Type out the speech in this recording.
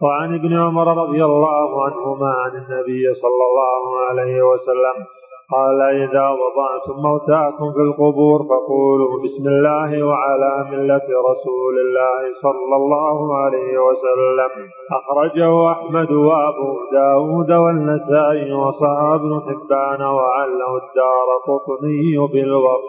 وعن ابن عمر رضي الله عنهما عن النبي صلى الله عليه وسلم قال إذا وضعتم موتاكم في القبور فقولوا بسم الله وعلى ملة رسول الله صلى الله عليه وسلم. أخرجه أحمد وأبو داود والنسائي وصححه ابن حبان وعله الدارقطني بالوقت.